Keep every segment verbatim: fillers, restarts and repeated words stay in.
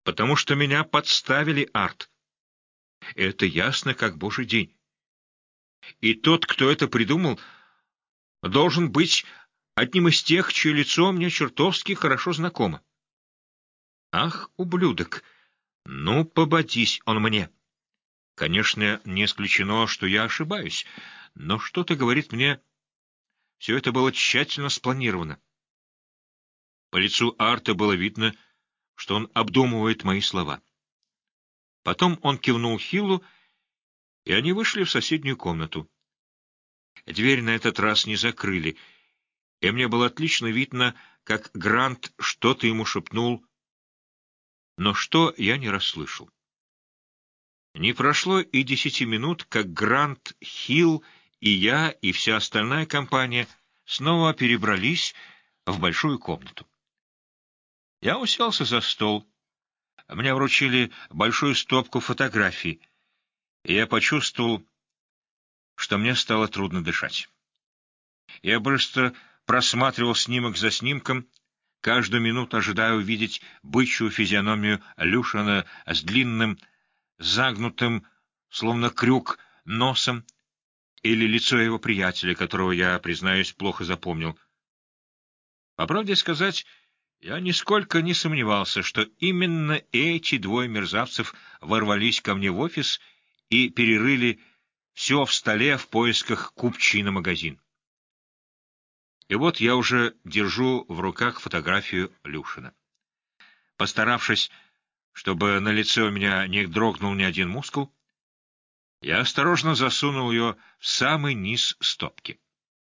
потому что меня подставили, Арт. Это ясно, как божий день. И тот, кто это придумал, должен быть одним из тех, чье лицо мне чертовски хорошо знакомо. Ах, ублюдок! Ну, пободись он мне! Конечно, не исключено, что я ошибаюсь, но что-то говорит мне, все это было тщательно спланировано. По лицу Арта было видно, что он обдумывает мои слова. Потом он кивнул Хиллу, и они вышли в соседнюю комнату. Дверь на этот раз не закрыли, и мне было отлично видно, как Грант что-то ему шепнул, но что я не расслышал. Не прошло и десяти минут, как Грант, Хилл и я, и вся остальная компания снова перебрались в большую комнату. Я уселся за стол. Мне вручили большую стопку фотографий, и я почувствовал, что мне стало трудно дышать. Я быстро просматривал снимок за снимком, каждую минуту ожидая увидеть бычью физиономию Люшина с длинным, загнутым, словно крюк, носом, или лицо его приятеля, которого я, признаюсь, плохо запомнил. По правде сказать, я нисколько не сомневался, что именно эти двое мерзавцев ворвались ко мне в офис и перерыли все в столе в поисках купчей на магазин. И вот я уже держу в руках фотографию Люшина. Постаравшись, чтобы на лице у меня не дрогнул ни один мускул, я осторожно засунул ее в самый низ стопки.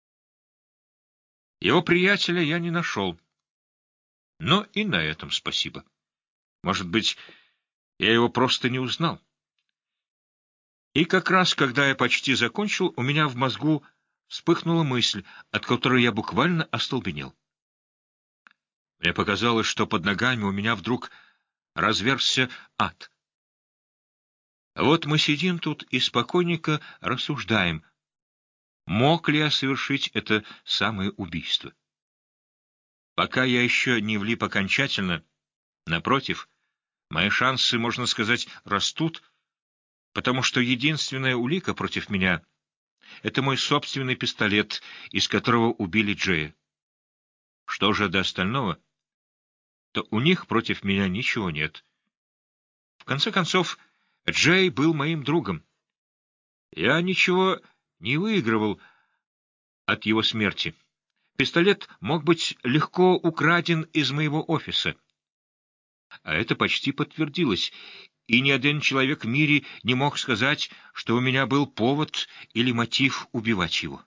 Его приятеля я не нашел, но и на этом спасибо. Может быть, я его просто не узнал. И как раз, когда я почти закончил, у меня в мозгу вспыхнула мысль, от которой я буквально остолбенел. Мне показалось, что под ногами у меня вдруг разверзся ад. Вот мы сидим тут и спокойненько рассуждаем, мог ли я совершить это самое убийство. Пока я еще не влип окончательно, напротив, мои шансы, можно сказать, растут, потому что единственная улика против меня — это мой собственный пистолет, из которого убили Джея. Что же до остального, то у них против меня ничего нет. В конце концов, Джей был моим другом. Я ничего не выигрывал от его смерти. Пистолет мог быть легко украден из моего офиса. А это почти подтвердилось, и ни один человек в мире не мог сказать, что у меня был повод или мотив убивать его.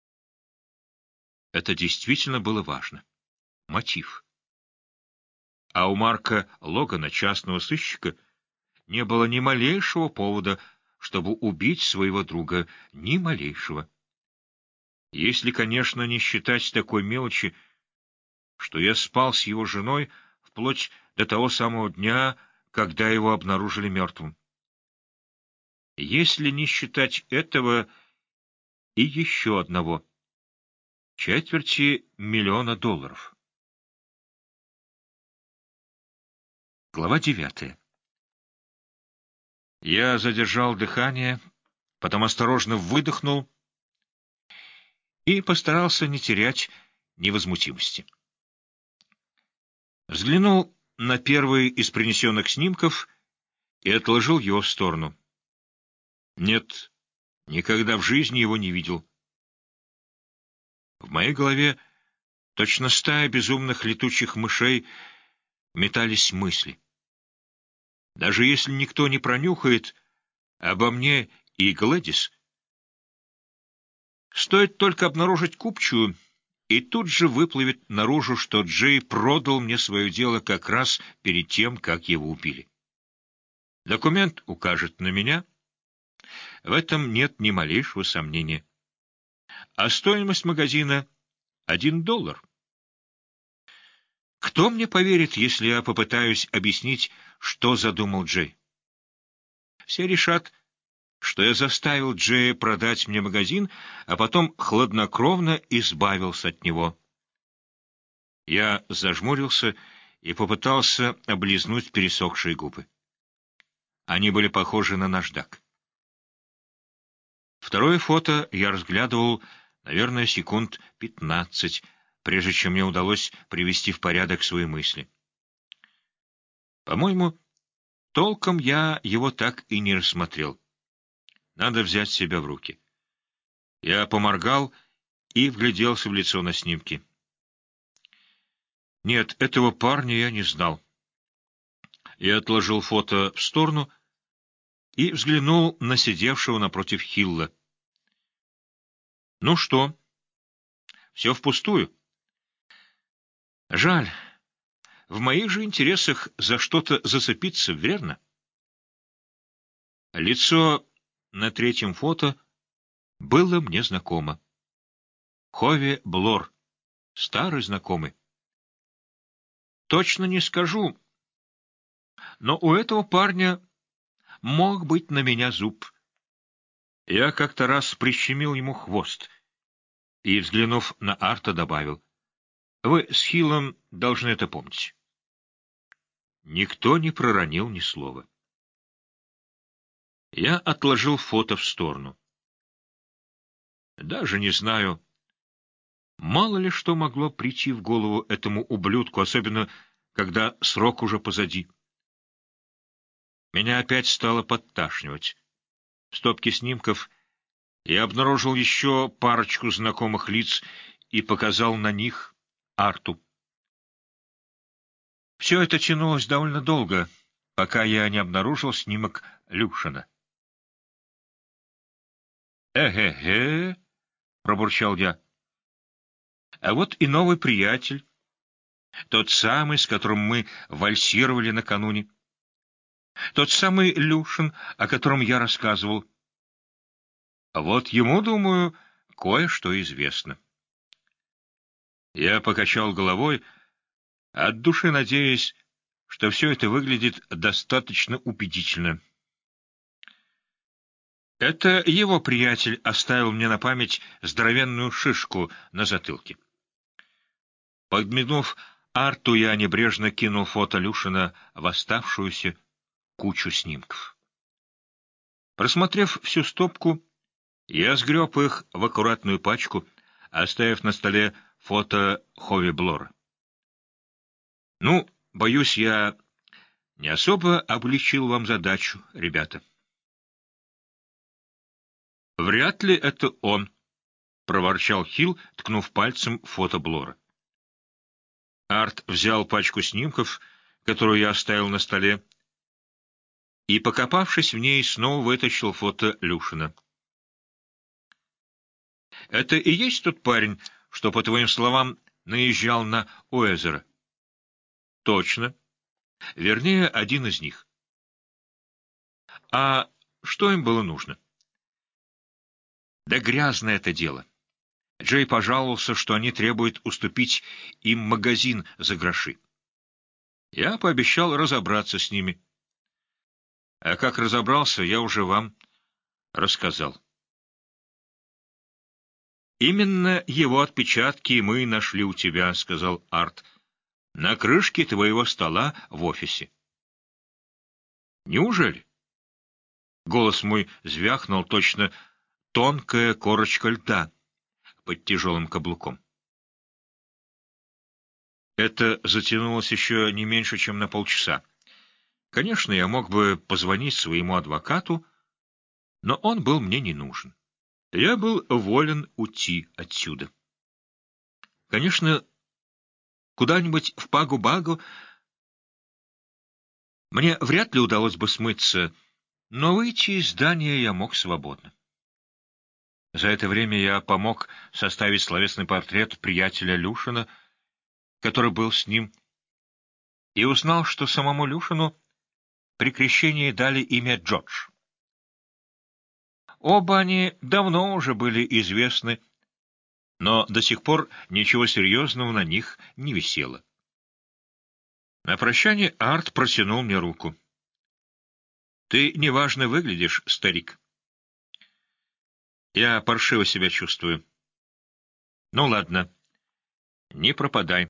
Это действительно было важно. Мотив. А у Марка Логана, частного сыщика, не было ни малейшего повода, чтобы убить своего друга, ни малейшего. Если, конечно, не считать такой мелочи, что я спал с его женой вплоть до того самого дня, когда его обнаружили мертвым. Если не считать этого и еще одного — четверти миллиона долларов. Глава девятая. Я задержал дыхание, потом осторожно выдохнул и постарался не терять невозмутимости. Взглянул на первый из принесенных снимков и отложил его в сторону. Нет, никогда в жизни его не видел. В моей голове, точно стая безумных летучих мышей, метались мысли. Даже если никто не пронюхает обо мне и Глэдис, стоит только обнаружить купчую, и тут же выплывет наружу, что Джей продал мне свое дело как раз перед тем, как его убили. Документ укажет на меня. В этом нет ни малейшего сомнения. А стоимость магазина — один доллар. Кто мне поверит, если я попытаюсь объяснить, что задумал Джей? Все решат, что я заставил Джея продать мне магазин, а потом хладнокровно избавился от него. Я зажмурился и попытался облизнуть пересохшие губы. Они были похожи на наждак. Второе фото я разглядывал, наверное, секунд пятнадцать, прежде чем мне удалось привести в порядок свои мысли. По-моему, толком я его так и не рассмотрел. Надо взять себя в руки. Я поморгал и вгляделся в лицо на снимке. Нет, этого парня я не знал. Я отложил фото в сторону и взглянул на сидевшего напротив Хилла. Ну что, все впустую? Жаль. В моих же интересах за что-то зацепиться, верно? Лицо на третьем фото было мне знакомо. Хове Блор, старый знакомый. Точно не скажу, но у этого парня мог быть на меня зуб. Я как-то раз прищемил ему хвост и, взглянув на Арта, добавил: «Вы с Хиллом должны это помнить». Никто не проронил ни слова. Я отложил фото в сторону. Даже не знаю, мало ли что могло прийти в голову этому ублюдку, особенно когда срок уже позади. Меня опять стало подташнивать. В стопке снимков я обнаружил еще парочку знакомых лиц и показал на них Арту. Все это тянулось довольно долго, пока я не обнаружил снимок Люшина. «Э-ге-ге», — пробурчал я. «А вот и новый приятель, тот самый, с которым мы вальсировали накануне. Тот самый Люшин, о котором я рассказывал. А вот ему, думаю, кое-что известно». Я покачал головой, от души надеясь, что все это выглядит достаточно убедительно. Это его приятель оставил мне на память здоровенную шишку на затылке. Подмигнув Арту, я небрежно кинул фото Люшина в оставшуюся кучу снимков. Просмотрев всю стопку, я сгреб их в аккуратную пачку, оставив на столе фото Хове Блора. Ну, боюсь, я не особо облегчил вам задачу, ребята. Вряд ли это он, — проворчал Хилл, ткнув пальцем в фото Блора. Арт взял пачку снимков, которую я оставил на столе, и, покопавшись в ней, снова вытащил фото Люшина. «Это и есть тот парень, что, по твоим словам, наезжал на Уэзера?» «Точно. Вернее, один из них». «А что им было нужно?» «Да грязное это дело. Джей пожаловался, что они требуют уступить им магазин за гроши. Я пообещал разобраться с ними. А как разобрался, я уже вам рассказал. «Именно его отпечатки мы нашли у тебя», — сказал Арт, — «на крышке твоего стола в офисе». «Неужели?» Голос мой звякнул, точно тонкая корочка льда под тяжелым каблуком. Это затянулось еще не меньше, чем на полчаса. Конечно, я мог бы позвонить своему адвокату, но он был мне не нужен. Я был волен уйти отсюда. Конечно, куда-нибудь в Пагу-Багу мне вряд ли удалось бы смыться, но выйти из здания я мог свободно. За это время я помог составить словесный портрет приятеля Люшина, который был с ним, и узнал, что самому Люшину при крещении дали имя Джордж. Оба они давно уже были известны, но до сих пор ничего серьезного на них не висело. На прощание Арт протянул мне руку. «Ты неважно выглядишь, старик». «Я паршиво себя чувствую». «Ну ладно, не пропадай».